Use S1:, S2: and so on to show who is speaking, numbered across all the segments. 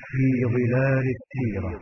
S1: في ظلال السيرة.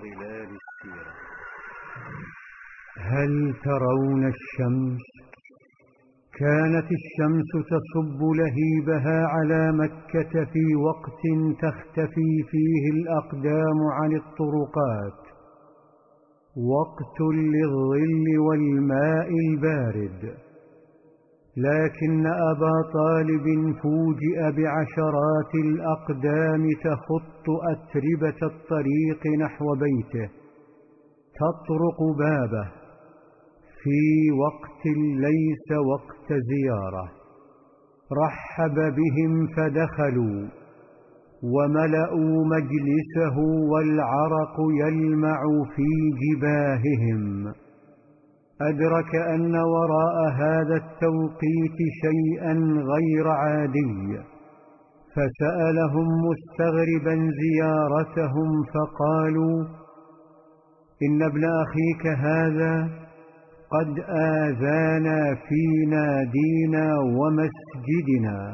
S1: هل ترون الشمس؟ كانت الشمس تصب لهيبها على مكة في وقت تختفي فيه الأقدام عن الطرقات، وقت للظل والماء البارد. لكن أبا طالب فوجئ بعشرات الأقدام تخط أتربة الطريق نحو بيته، تطرق بابه في وقت ليس وقت زيارة. رحب بهم فدخلوا وملأوا مجلسه والعرق يلمع في جباههم. أدرك أن وراء هذا التوقيت شيئا غير عادي، فسألهم مستغربا زيارتهم، فقالوا: إن ابن أخيك هذا قد آذانا في نادينا ومسجدنا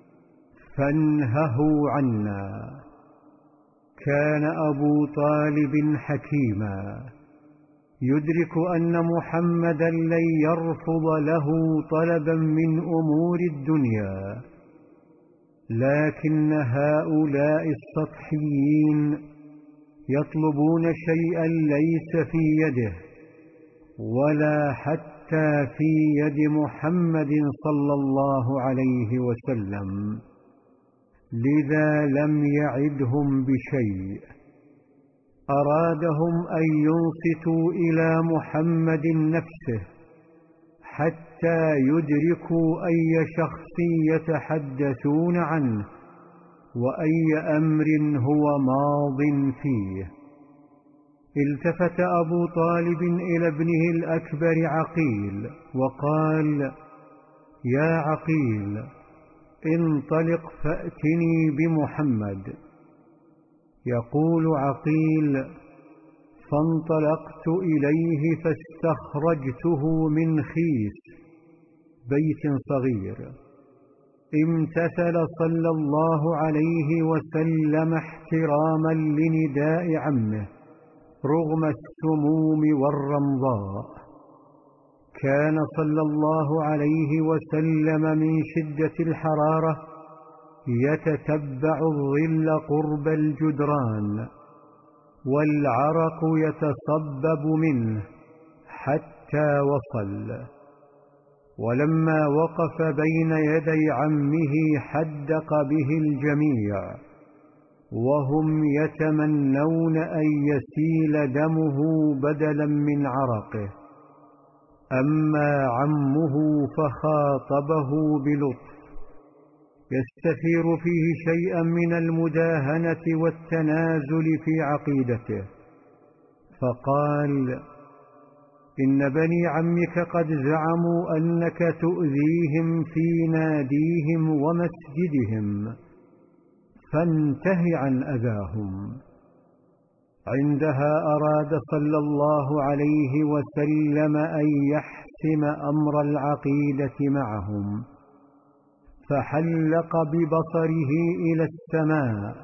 S1: فانهه عنا. كان أبو طالب حكيما، يدرك أن محمدا لن يرفض له طلبا من أمور الدنيا، لكن هؤلاء السطحيين يطلبون شيئا ليس في يده ولا حتى في يد محمد صلى الله عليه وسلم، لذا لم يعدهم بشيء. أرادهم أن ينصتوا إلى محمد نفسه حتى يدركوا أي شخص يتحدثون عنه وأي أمر هو ماض فيه. التفت أبو طالب إلى ابنه الأكبر عقيل وقال: يا عقيل، انطلق فأتني بمحمد. يقول عقيل: فانطلقت إليه فاستخرجته من خيس، بيت صغير. امتثل صلى الله عليه وسلم احتراما لنداء عمه رغم السموم والرمضاء. كان صلى الله عليه وسلم من شدة الحرارة يتتبع الظل قرب الجدران، والعرق يتصبب منه حتى وصل. ولما وقف بين يدي عمه حدق به الجميع، وهم يتمنون أن يسيل دمه بدلا من عرقه. أما عمه فخاطبه بلطف يستثير فيه شيئا من المداهنة والتنازل في عقيدته، فقال: إن بني عمك قد زعموا أنك تؤذيهم في ناديهم ومسجدهم، فانته عن أذاهم. عندها أراد صلى الله عليه وسلم أن يحسم أمر العقيدة معهم، فحلق ببصره إلى السماء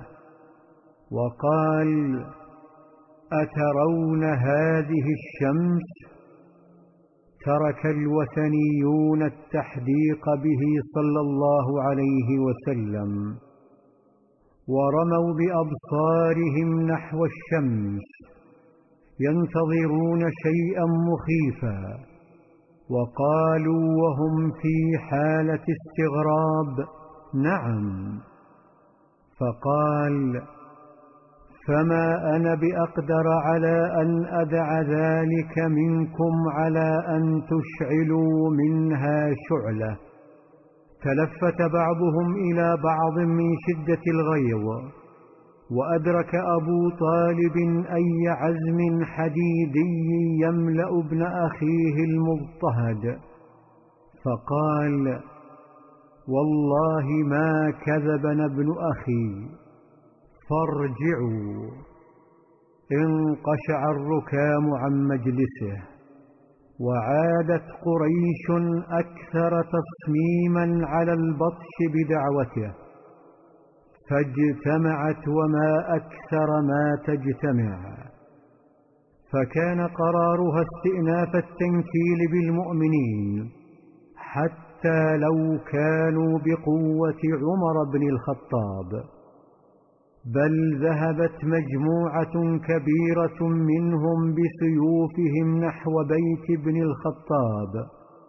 S1: وقال: أترون هذه الشمس؟ ترك الوثنيون التحديق به صلى الله عليه وسلم ورموا بأبصارهم نحو الشمس ينتظرون شيئا مخيفا، وقالوا وهم في حالة استغراب: نعم. فقال: فما أنا بأقدر على أن أدع ذلك منكم على أن تشعلوا منها شعلة. تلفت بعضهم إلى بعض من شدة الغيظ، وأدرك أبو طالب أي عزم حديدي يملأ ابن أخيه المضطهد، فقال: والله ما كذبنا ابن أخي، فارجعوا. انقشع الركام عن مجلسه، وعادت قريش أكثر تصميما على البطش بدعوته، فاجتمعت وما أكثر ما تجتمع، فكان قرارها استئناف التنكيل بالمؤمنين حتى لو كانوا بقوة عمر بن الخطاب، بل ذهبت مجموعة كبيرة منهم بسيوفهم نحو بيت ابن الخطاب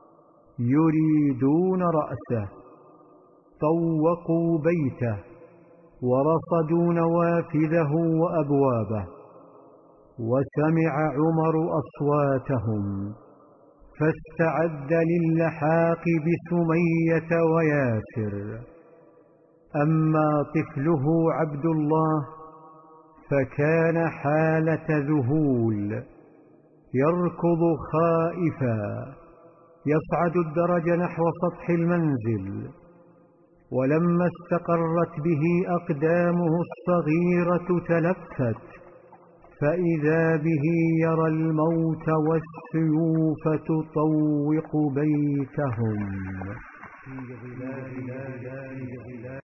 S1: يريدون رأسه، طوقوا بيته ورصدوا نوافذه وأبوابه، وسمع عمر أصواتهم فاستعد للحاق بسمية وياسر. أما طفله عبد الله فكان حالة ذهول، يركض خائفا يصعد الدرج نحو سطح المنزل، ولما استقرت به أقدامه الصغيرة تلفت، فإذا به يرى الموت والسيوف تطوق بيتهم.